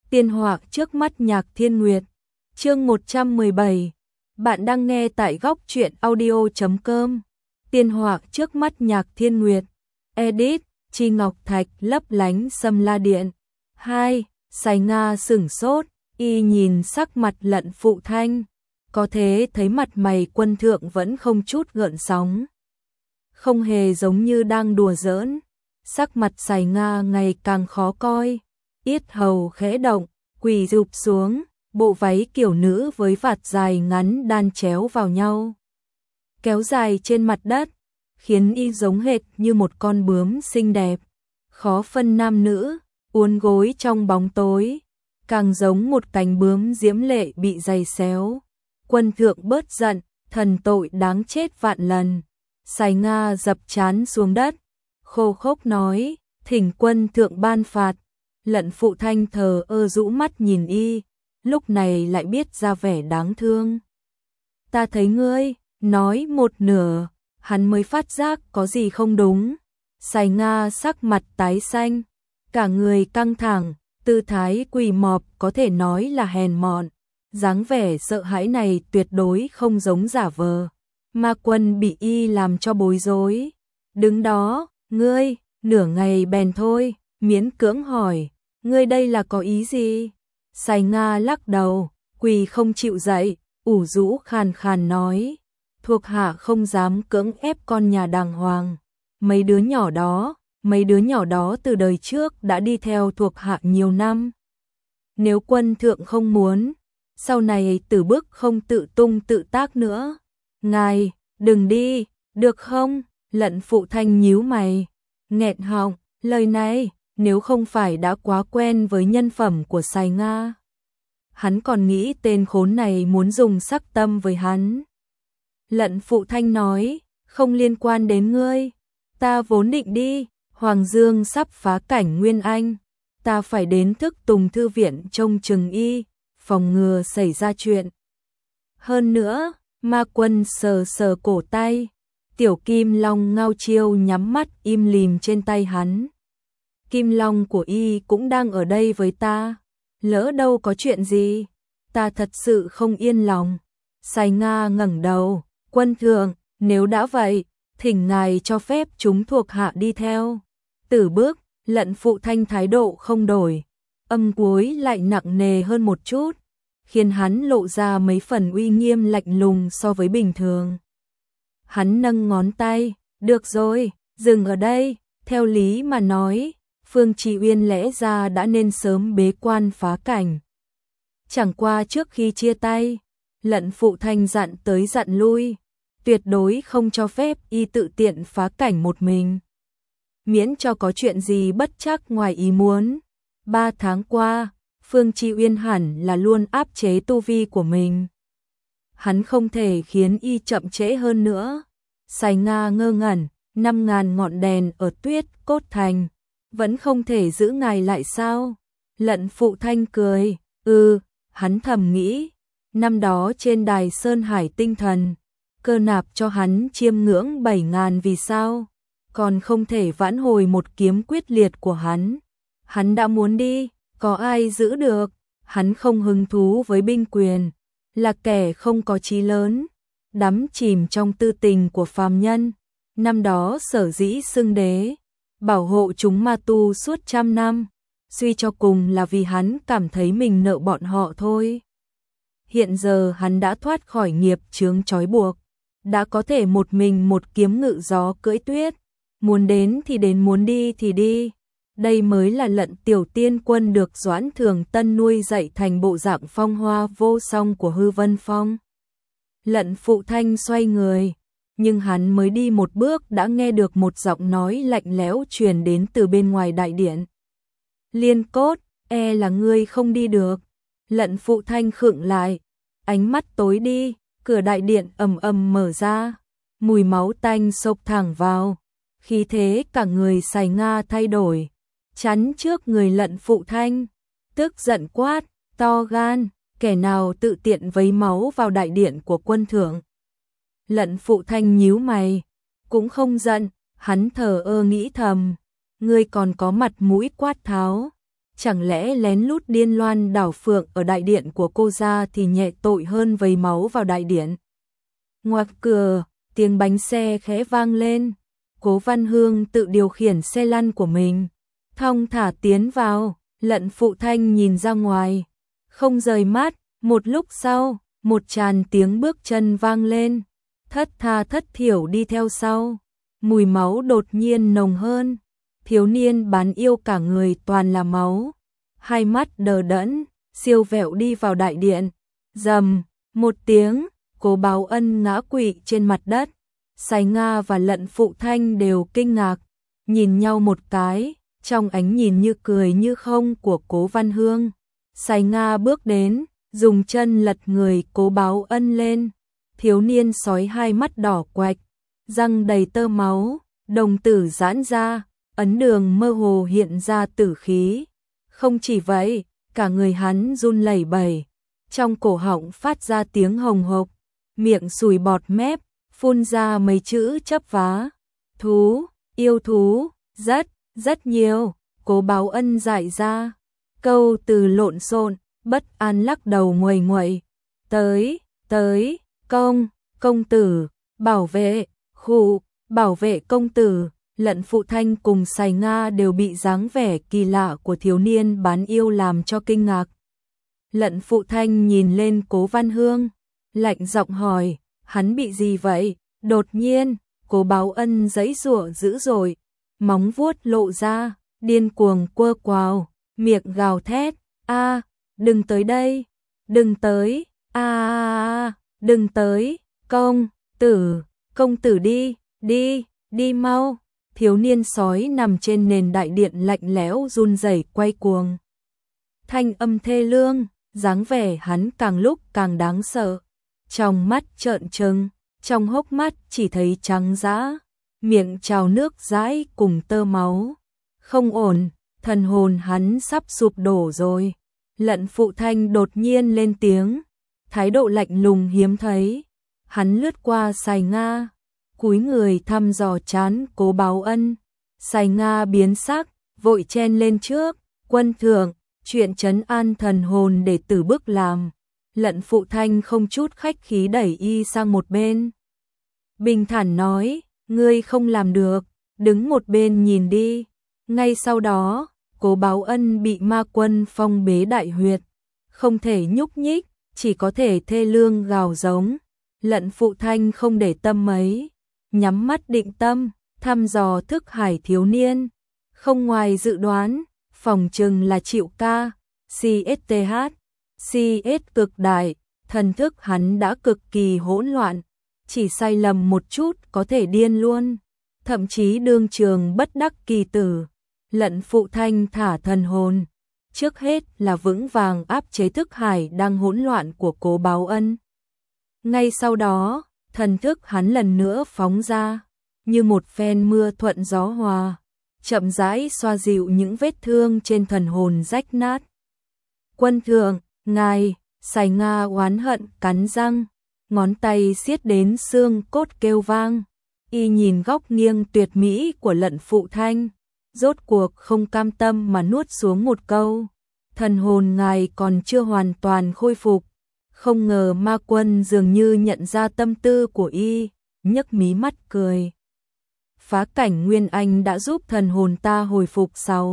Tiên họa trước mắt Nhạc Thiên Nguyệt. Chương 117. Bạn đang nghe tại góc truyện audio.com. Tiên họa trước mắt Nhạc Thiên Nguyệt. Edit, Chi Ngọc Thạch lấp lánh Sâm La Điện. 2. Sài Nga sửng sốt, y nhìn sắc mặt Lận Phụ Thanh. Có thế thấy mặt mày Quân Thượng vẫn không chút gợn sóng. Không hề giống như đang đùa giỡn. Sắc mặt Sài Nga ngày càng khó coi. Yết hầu khẽ động, quỳ rụp xuống, bộ váy kiểu nữ với vạt dài ngắn đan chéo vào nhau, kéo dài trên mặt đất, khiến y giống hệt như một con bướm xinh đẹp, khó phân nam nữ, uốn gối trong bóng tối, càng giống một cánh bướm diễm lệ bị giày xéo. Quân Thượng bớt giận, thần tội đáng chết vạn lần. Sài Nga dập trán xuống đất, khô khốc nói, thỉnh Quân Thượng ban phạt. Lận Phụ Thanh thờ ơ rũ mắt nhìn y, lúc này lại biết ra vẻ đáng thương. Ta thấy ngươi, nói một nửa, hắn mới phát giác có gì không đúng. Sài Nga sắc mặt tái xanh, cả người căng thẳng, tư thái quỳ mọp có thể nói là hèn mọn. Dáng vẻ sợ hãi này tuyệt đối không giống giả vờ. Ma Quân bị y làm cho bối rối. Đứng đó, ngươi, nửa ngày bèn thôi, miễn cưỡng hỏi. Ngươi đây là có ý gì? Sài Nga lắc đầu, quỳ không chịu dậy, ủ rũ khàn khàn nói. Thuộc hạ không dám cưỡng ép con nhà đàng hoàng. Mấy đứa nhỏ đó từ đời trước đã đi theo thuộc hạ nhiều năm. Nếu Quân Thượng không muốn, sau này Tử Bức không tự tung tự tác nữa. Ngài, đừng đi, được không? Lận Phụ Thanh nhíu mày, nghẹn họng, lời này. Nếu không phải đã quá quen với nhân phẩm của Sài Nga, hắn còn nghĩ tên khốn này muốn dùng sắc tâm với hắn. Lận Phụ Thanh nói, không liên quan đến ngươi, ta vốn định đi, Hoàng Dương sắp phá cảnh Nguyên Anh, ta phải đến Thức Tùng Thư Viện trông chừng y, phòng ngừa xảy ra chuyện. Hơn nữa, Ma Quân sờ sờ cổ tay, Tiểu Kim Long ngao chiêu nhắm mắt im lìm trên tay hắn. Kim Long của y cũng đang ở đây với ta, lỡ đâu có chuyện gì, ta thật sự không yên lòng. Sài Nga ngẩng đầu, Quân Thượng, nếu đã vậy, thỉnh ngài cho phép chúng thuộc hạ đi theo. Tử Bức, Lận Phụ Thanh thái độ không đổi, âm cuối lại nặng nề hơn một chút, khiến hắn lộ ra mấy phần uy nghiêm lạnh lùng so với bình thường. Hắn nâng ngón tay, được rồi, dừng ở đây, theo lý mà nói. Phương Trì Uyên lẽ ra đã nên sớm bế quan phá cảnh. Chẳng qua trước khi chia tay, Lận Phụ Thanh dặn tới dặn lui, tuyệt đối không cho phép y tự tiện phá cảnh một mình. Miễn cho có chuyện gì bất trắc ngoài ý muốn. 3 tháng qua, Phương Trì Uyên hẳn là luôn áp chế tu vi của mình. Hắn không thể khiến y chậm trễ hơn nữa. Sài Nga ngơ ngẩn, 5.000 ngọn đèn ở Tuyết Cốt Thành. Vẫn không thể giữ ngài lại sao? Lận Phụ Thanh cười, hắn thầm nghĩ, năm đó trên đài Sơn Hải Tinh Thần, Cơ Nạp cho hắn chiêm ngưỡng 7.000 vì sao? Còn không thể vãn hồi một kiếm quyết liệt của hắn. Hắn đã muốn đi, có ai giữ được? Hắn không hứng thú với binh quyền, là kẻ không có chí lớn, đắm chìm trong tư tình của phàm nhân. Năm đó sở dĩ xưng đế, bảo hộ chúng ma tu suốt 100 năm, suy cho cùng là vì hắn cảm thấy mình nợ bọn họ thôi. Hiện giờ hắn đã thoát khỏi nghiệp chướng trói buộc, đã có thể một mình một kiếm ngự gió cưỡi tuyết, muốn đến thì đến, muốn đi thì đi. Đây mới là Lận Tiểu Tiên Quân được Doãn Thường Tân nuôi dạy thành bộ dạng phong hoa vô song của Hư Vân Phong. Lận Phụ Thanh xoay người, nhưng hắn mới đi một bước đã nghe được một giọng nói lạnh lẽo truyền đến từ bên ngoài đại điện. Liên Cốt, e là ngươi không đi được. Lận Phụ Thanh khựng lại, ánh mắt tối đi, cửa đại điện ầm ầm mở ra, mùi máu tanh xộc thẳng vào, khí thế cả người Sài Nga thay đổi, chắn trước người Lận Phụ Thanh, tức giận quát, to gan, kẻ nào tự tiện vấy máu vào đại điện của Quân Thượng. Lận Phụ Thanh nhíu mày, cũng không giận, hắn thờ ơ nghĩ thầm, ngươi còn có mặt mũi quát tháo, chẳng lẽ lén lút điên loan đảo phượng ở đại điện của cô ra thì nhẹ tội hơn vấy máu vào đại điện. Ngoặc cửa, tiếng bánh xe khẽ vang lên, Cố Văn Hương tự điều khiển xe lăn của mình, thong thả tiến vào. Lận Phụ Thanh nhìn ra ngoài, không rời mắt. Một lúc sau, một tràn tiếng bước chân vang lên, thất tha thất thiểu đi theo sau. Mùi máu đột nhiên nồng hơn, thiếu niên bán yêu cả người toàn là máu, hai mắt đờ đẫn, siêu vẹo đi vào đại điện. Rầm, một tiếng, Cố Báo Ân ngã quỵ trên mặt đất. Sài Nga và Lận Phụ Thanh đều kinh ngạc, nhìn nhau một cái, trong ánh nhìn như cười như không của Cố Văn Hương. Sài Nga bước đến, dùng chân lật người Cố Báo Ân lên. Thiếu niên sói hai mắt đỏ quạch, răng đầy tơ máu, đồng tử giãn ra, ấn đường mơ hồ hiện ra tử khí. Không chỉ vậy, cả người hắn run lẩy bẩy, trong cổ họng phát ra tiếng hồng hộc, miệng sùi bọt mép, phun ra mấy chữ chấp vá. Thú, yêu thú, rất nhiều. Cố Báo Ân giải ra câu từ lộn xộn, bất an lắc đầu nguầy nguậy. Tới, công tử, bảo vệ công tử. Lận Phụ Thanh cùng Sài Nga đều bị dáng vẻ kỳ lạ của thiếu niên bán yêu làm cho kinh ngạc. Lận Phụ Thanh nhìn lên Cố Văn Hương, lạnh giọng hỏi, hắn bị gì vậy? Đột nhiên, Cố Báo Ân giãy giụa dữ dội, móng vuốt lộ ra, điên cuồng quơ quào, miệng gào thét, "A, đừng tới đây, đừng tới, đừng tới, công tử đi mau." Thiếu niên sói nằm trên nền đại điện lạnh lẽo run rẩy quay cuồng. Thanh âm thê lương, dáng vẻ hắn càng lúc càng đáng sợ. Trong mắt trợn trừng, trong hốc mắt chỉ thấy trắng dã, miệng trào nước dãi cùng tơ máu. Không ổn, thần hồn hắn sắp sụp đổ rồi. Lận Phụ Thanh đột nhiên lên tiếng, thái độ lạnh lùng hiếm thấy. Hắn lướt qua Sài Nga, cúi người thăm dò trán Cố Báo Ân. Sài Nga biến sắc, vội chen lên trước, "Quân thượng, chuyện trấn an thần hồn để tử bức làm." Lận Phụ Thanh không chút khách khí đẩy y sang một bên, bình thản nói, "Ngươi không làm được, đứng một bên nhìn đi." Ngay sau đó, Cố Báo Ân bị ma quân phong bế đại huyệt, không thể nhúc nhích, chỉ có thể thê lương gào giống. Lận Phụ Thanh không để tâm mấy, nhắm mắt định tâm, thăm dò thức hải thiếu niên. Không ngoài dự đoán, phỏng chừng là chịu ca, CSTH, CS cực đại, thần thức hắn đã cực kỳ hỗn loạn, chỉ sai lầm một chút có thể điên luôn, thậm chí đương trường bất đắc kỳ tử. Lận Phụ Thanh thả thần hồn, trước hết là vững vàng áp chế thức hải đang hỗn loạn của Cố Báo Ân. Ngay sau đó, thần thức hắn lần nữa phóng ra, như một phen mưa thuận gió hòa, chậm rãi xoa dịu những vết thương trên thần hồn rách nát. "Quân thượng, ngài." Sài Nga oán hận cắn răng, ngón tay siết đến xương cốt kêu vang. Y nhìn góc nghiêng tuyệt mỹ của Lận Phụ Thanh, rốt cuộc không cam tâm mà nuốt xuống một câu, "Thần hồn ngài còn chưa hoàn toàn khôi phục." Không ngờ ma quân dường như nhận ra tâm tư của y, nhấc mí mắt cười. "Phá cảnh Nguyên Anh đã giúp thần hồn ta hồi phục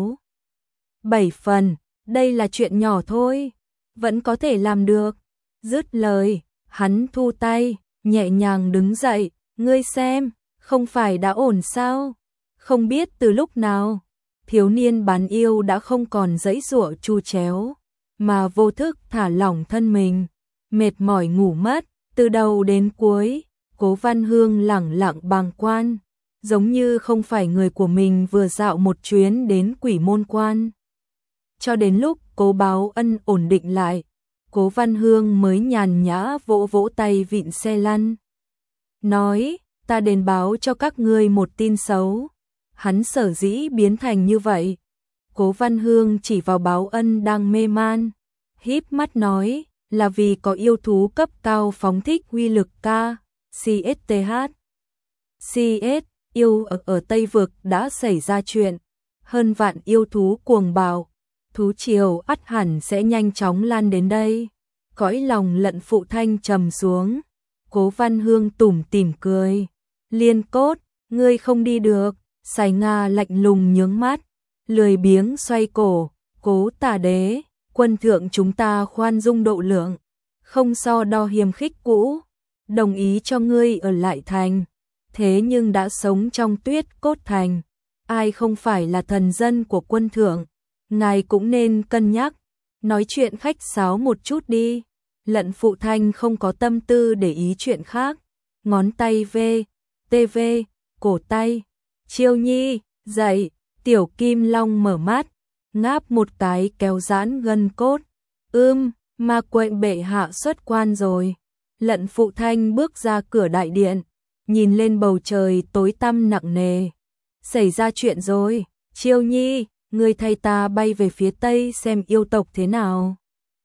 6-7 phần, đây là chuyện nhỏ thôi, vẫn có thể làm được." Dứt lời, hắn thu tay, nhẹ nhàng đứng dậy, "Ngươi xem, không phải đã ổn sao?" Không biết từ lúc nào, thiếu niên bán yêu đã không còn giãy giụa chu chéo, mà vô thức thả lỏng thân mình, mệt mỏi ngủ mất. Từ đầu đến cuối, Cố Văn Hương lẳng lặng bàng quan, giống như không phải người của mình vừa dạo một chuyến đến Quỷ Môn Quan. Cho đến lúc Cố Báo Ân ổn định lại, Cố Văn Hương mới nhàn nhã vỗ vỗ tay vịn xe lăn, nói, "Ta đến báo cho các ngươi một tin xấu." Hắn sở dĩ biến thành như vậy. Cố Văn Hương chỉ vào Báo Ân đang mê man, híp mắt nói, "Là vì có yêu thú cấp cao phóng thích uy lực ca, CSTH. CS, yêu ở Tây Vực đã xảy ra chuyện, hơn vạn yêu thú cuồng bạo, thú triều ắt hẳn sẽ nhanh chóng lan đến đây. Cõi lòng Lận Phụ Thanh trầm xuống, Cố Văn Hương tủm tỉm cười. Liên Cốt, ngươi không đi được. Sài Nga lạnh lùng nhướng mắt, lười biếng xoay cổ. Cố Tả Đế, quân thượng chúng ta khoan dung độ lượng, không so đo hiềm khích cũ, đồng ý cho ngươi ở lại thành. Thế nhưng đã sống trong Tuyết Cốt Thành, ai không phải là thần dân của quân thượng, ngài cũng nên cân nhắc, nói chuyện khách sáo một chút đi. Lận Phụ Thanh không có tâm tư để ý chuyện khác, ngón tay tv, cổ tay. Chiêu Nhi, dậy. Tiểu Kim Long mở mắt, ngáp một cái kéo giãn gân cốt. Ma Quệnh bệ hạ xuất quan rồi. Lận Phụ Thanh bước ra cửa đại điện, nhìn lên bầu trời tối tăm nặng nề. Xảy ra chuyện rồi, Chiêu Nhi, ngươi thay ta bay về phía tây xem yêu tộc thế nào.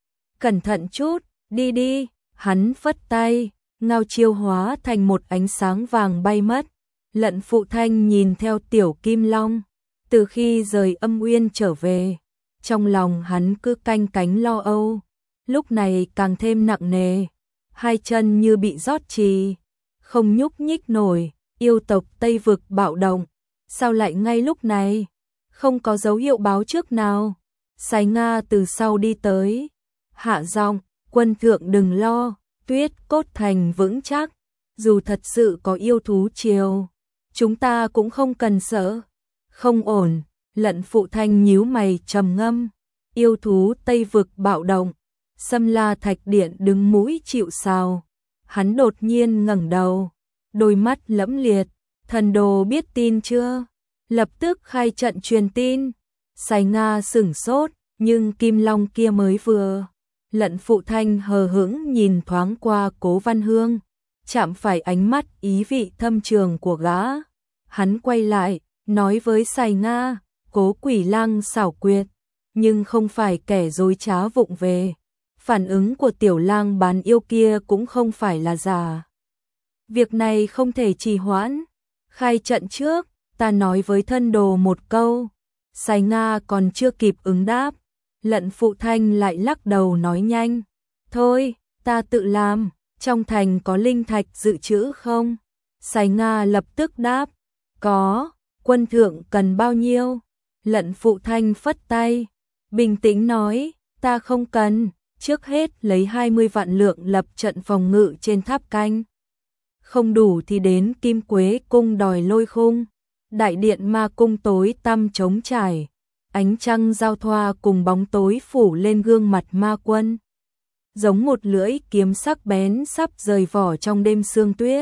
Cẩn thận chút, đi đi. Hắn phất tay, ngao chiêu hóa thành một ánh sáng vàng bay mất. Lận Phụ Thanh nhìn theo Tiểu Kim Long, từ khi rời Âm Uyên trở về, trong lòng hắn cứ canh cánh lo âu, lúc này càng thêm nặng nề, hai chân như bị rót trì, không nhúc nhích nổi. Yêu tộc Tây Vực bạo động, sao lại ngay lúc này? Không có dấu hiệu báo trước nào. Sài Nga từ sau đi tới, hạ giọng, quân thượng đừng lo, Tuyết Cốt Thành vững chắc, dù thật sự có yêu thú triều, chúng ta cũng không cần sợ. Không ổn. Lận Phụ Thanh nhíu mày trầm ngâm. Yêu thú Tây Vực bạo động, Xâm La Thạch Điện đứng mũi chịu sào. Hắn đột nhiên ngẩng đầu, đôi mắt lẫm liệt. Thần đồ biết tin chưa? Lập tức khai trận truyền tin. Sài Nga sửng sốt, nhưng Kim Long kia mới vừa. Lận Phụ Thanh hờ hững nhìn thoáng qua Cố Văn Hương, chạm phải ánh mắt ý vị thâm trường của gã. Hắn quay lại, nói với Sài Nga, Cố Quỷ Lang xảo quyệt, nhưng không phải kẻ dối trá vụng về. Phản ứng của tiểu lang bán yêu kia cũng không phải là giả. Việc này không thể trì hoãn. Khai trận trước, ta nói với thân đồ một câu. Sài Nga còn chưa kịp ứng đáp, Lận Phụ Thanh lại lắc đầu nói nhanh. Thôi, ta tự làm, trong thành có linh thạch dự trữ không? Sài Nga lập tức đáp. Có, quân thượng cần bao nhiêu? Lận Phụ Thanh phất tay, bình tĩnh nói, ta không cần, trước hết lấy 20 vạn lượng lập trận phòng ngự trên tháp canh. Không đủ thì đến Kim Quế cung đòi lôi khung. Đại điện ma cung tối tăm trống trải, ánh trăng giao thoa cùng bóng tối phủ lên gương mặt ma quân, giống một lưỡi kiếm sắc bén sắp rời vỏ trong đêm sương tuyết.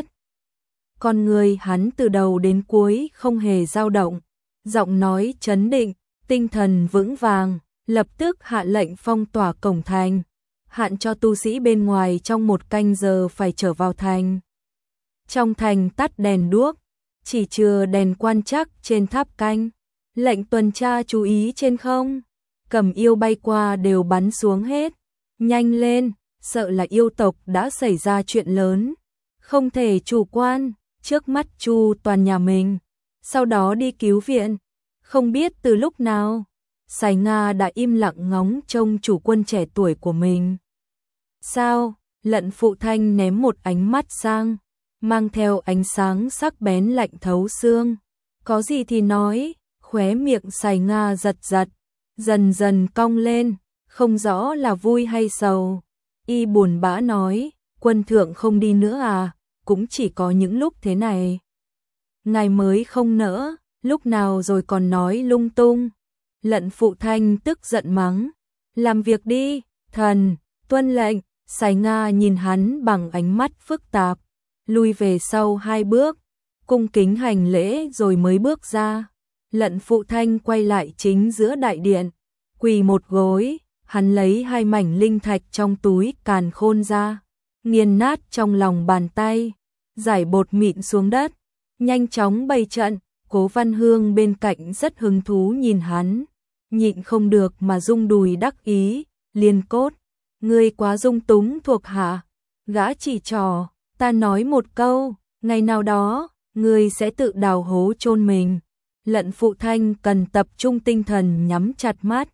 Con người hắn từ đầu đến cuối không hề dao động, giọng nói trấn định, tinh thần vững vàng, lập tức hạ lệnh phong tỏa cổng thành, hạn cho tu sĩ bên ngoài trong 1 canh giờ phải trở vào thành. Trong thành tắt đèn đuốc, chỉ chừa đèn quan trắc trên tháp canh, lệnh tuần tra chú ý trên không, cầm yêu bay qua đều bắn xuống hết. Nhanh lên, sợ là yêu tộc đã xảy ra chuyện lớn, không thể chủ quan, trước mắt chu toàn nhà mình, sau đó đi cứu viện. Không biết từ lúc nào, Sài Nga đã im lặng ngóng trông chủ quân trẻ tuổi của mình. Sao? Lận Phụ Thanh ném một ánh mắt sang, mang theo ánh sáng sắc bén lạnh thấu xương. Có gì thì nói. Khóe miệng Sài Nga giật giật, dần dần cong lên, không rõ là vui hay sầu. Y buồn bã nói, quân thượng không đi nữa à, cũng chỉ có những lúc thế này. Ngài mới không nỡ, lúc nào rồi còn nói lung tung. Lận Phụ Thanh tức giận mắng, làm việc đi, thần, tuân lệnh. Sài Nga nhìn hắn bằng ánh mắt phức tạp, lui về sau 2 bước, cung kính hành lễ rồi mới bước ra. Lận Phụ Thanh quay lại chính giữa đại điện, quỳ một gối, hắn lấy 2 mảnh linh thạch trong túi càn khôn ra, nghiền nát trong lòng bàn tay, giải bột mịn xuống đất, nhanh chóng bày trận. Cố Văn Hương bên cạnh rất hứng thú nhìn hắn, nhịn không được mà rung đùi đắc ý. Liên Cốt, ngươi quá dung túng thuộc hạ. Gã chỉ trò, ta nói một câu, ngày nào đó, ngươi sẽ tự đào hố chôn mình. Lận Phụ Thanh cần tập trung tinh thần nhắm chặt mắt,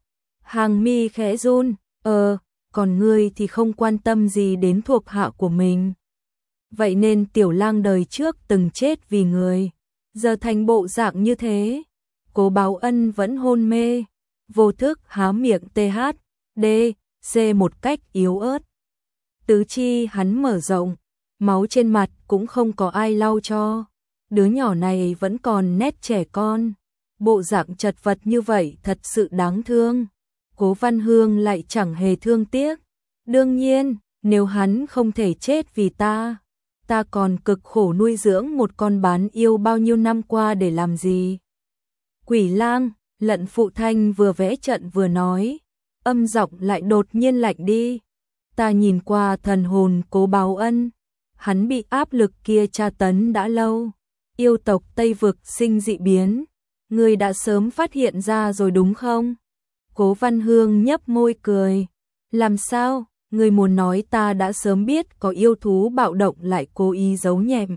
Hàng mi khẽ run, còn ngươi thì không quan tâm gì đến thuộc hạ của mình. Vậy nên Tiểu Lang đời trước từng chết vì người, giờ thành bộ dạng như thế. Cố Báo Ân vẫn hôn mê, vô thức há miệng THD-C một cách yếu ớt. Tứ chi hắn mở rộng, máu trên mặt cũng không có ai lau cho. Đứa nhỏ này vẫn còn nét trẻ con, bộ dạng chật vật như vậy thật sự đáng thương. Cố Văn Hương lại chẳng hề thương tiếc. Đương nhiên, nếu hắn không thể chết vì ta còn cực khổ nuôi dưỡng một con bán yêu bao nhiêu năm qua để làm gì? Quỷ Lang, Lận Phụ Thanh vừa vẽ trận vừa nói, âm giọng lại đột nhiên lạnh đi. Ta nhìn qua thần hồn Cố Báo Ân, hắn bị áp lực kia tra tấn đã lâu. Yêu tộc Tây Vực sinh dị biến, ngươi đã sớm phát hiện ra rồi đúng không? Cố Văn Hương nhấp môi cười. Làm sao? Ngươi muốn nói ta đã sớm biết có yêu thú bạo động lại cố ý giấu nhẹm.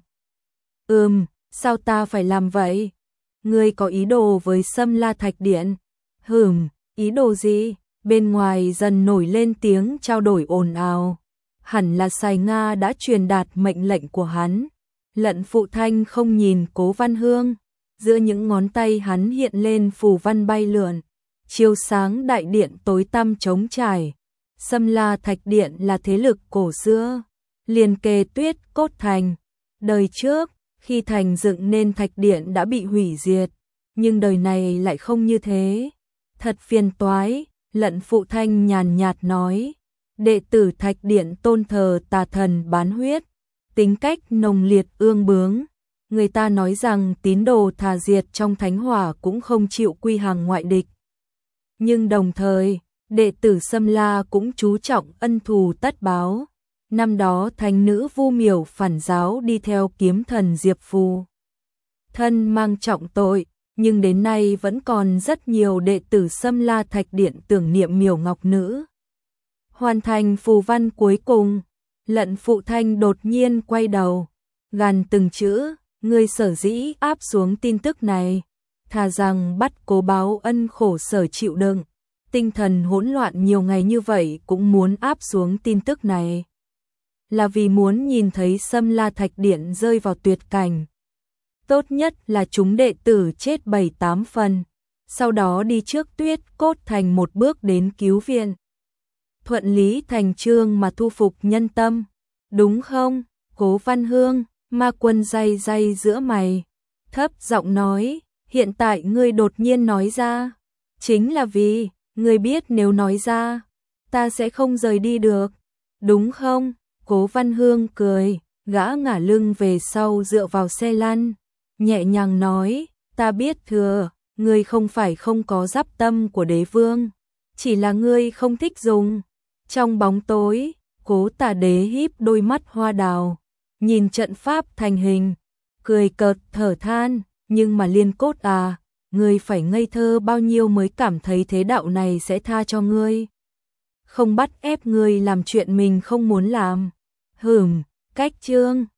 Sao ta phải làm vậy? Ngươi có ý đồ với Sâm La Thạch Điện? Ý đồ gì? Bên ngoài dần nổi lên tiếng trao đổi ồn ào. Hẳn là Sài Nga đã truyền đạt mệnh lệnh của hắn. Lận Phụ Thanh không nhìn Cố Văn Hương, giữa những ngón tay hắn hiện lên phù văn bay lượn, chiếu sáng đại điện tối tăm trống trải. Sâm La Thạch Điện là thế lực cổ xưa, liền kề Tuyết Cốt Thành. Đời trước, khi thành dựng nên Thạch Điện đã bị hủy diệt, nhưng đời này lại không như thế. Thật phiền toái, Lận Phụ Thanh nhàn nhạt nói. Đệ tử Thạch Điện tôn thờ tà thần bán huyết, tính cách nồng liệt ương bướng. Người ta nói rằng tín đồ thà diệt trong thánh hỏa cũng không chịu quy hàng ngoại địch. Nhưng đồng thời, đệ tử Sâm La cũng chú trọng ân thù tất báo. Năm đó thánh nữ Vu Miểu phản giáo đi theo kiếm thần Diệp Phù thân mang trọng tội, nhưng đến nay vẫn còn rất nhiều đệ tử Sâm La Thạch Điện tưởng niệm Miểu Ngọc Nữ. Hoàn thành phù văn cuối cùng, Lận Phụ Thanh đột nhiên quay đầu, gằn từng chữ, ngươi sở dĩ áp xuống tin tức này, thà rằng bắt Cố Báo Ân khổ sở chịu đựng, tinh thần hỗn loạn nhiều ngày như vậy cũng muốn áp xuống tin tức này. Là vì muốn nhìn thấy Sâm La Thạch Điện rơi vào tuyệt cảnh. Tốt nhất là chúng đệ tử chết 7-8 phần, sau đó đi trước Tuyết Cốt Thành một bước đến cứu viện. Thuận lý thành chương mà thu phục nhân tâm, đúng không? Cố Văn Hương, Ma Quân day day giữa mày, thấp giọng nói, hiện tại ngươi đột nhiên nói ra, chính là vì, ngươi biết nếu nói ra, ta sẽ không rời đi được, đúng không? Cố Văn Hương cười, gã ngả lưng về sau dựa vào xe lăn, nhẹ nhàng nói, ta biết thừa, ngươi không phải không có giáp tâm của đế vương, chỉ là ngươi không thích dùng. Trong bóng tối, Cố Tả Đế híp đôi mắt hoa đào, nhìn trận pháp thành hình, cười cợt thở than, nhưng mà Liên Cốt à, ngươi phải ngây thơ bao nhiêu mới cảm thấy thế đạo này sẽ tha cho ngươi. Không bắt ép ngươi làm chuyện mình không muốn làm. Cách chương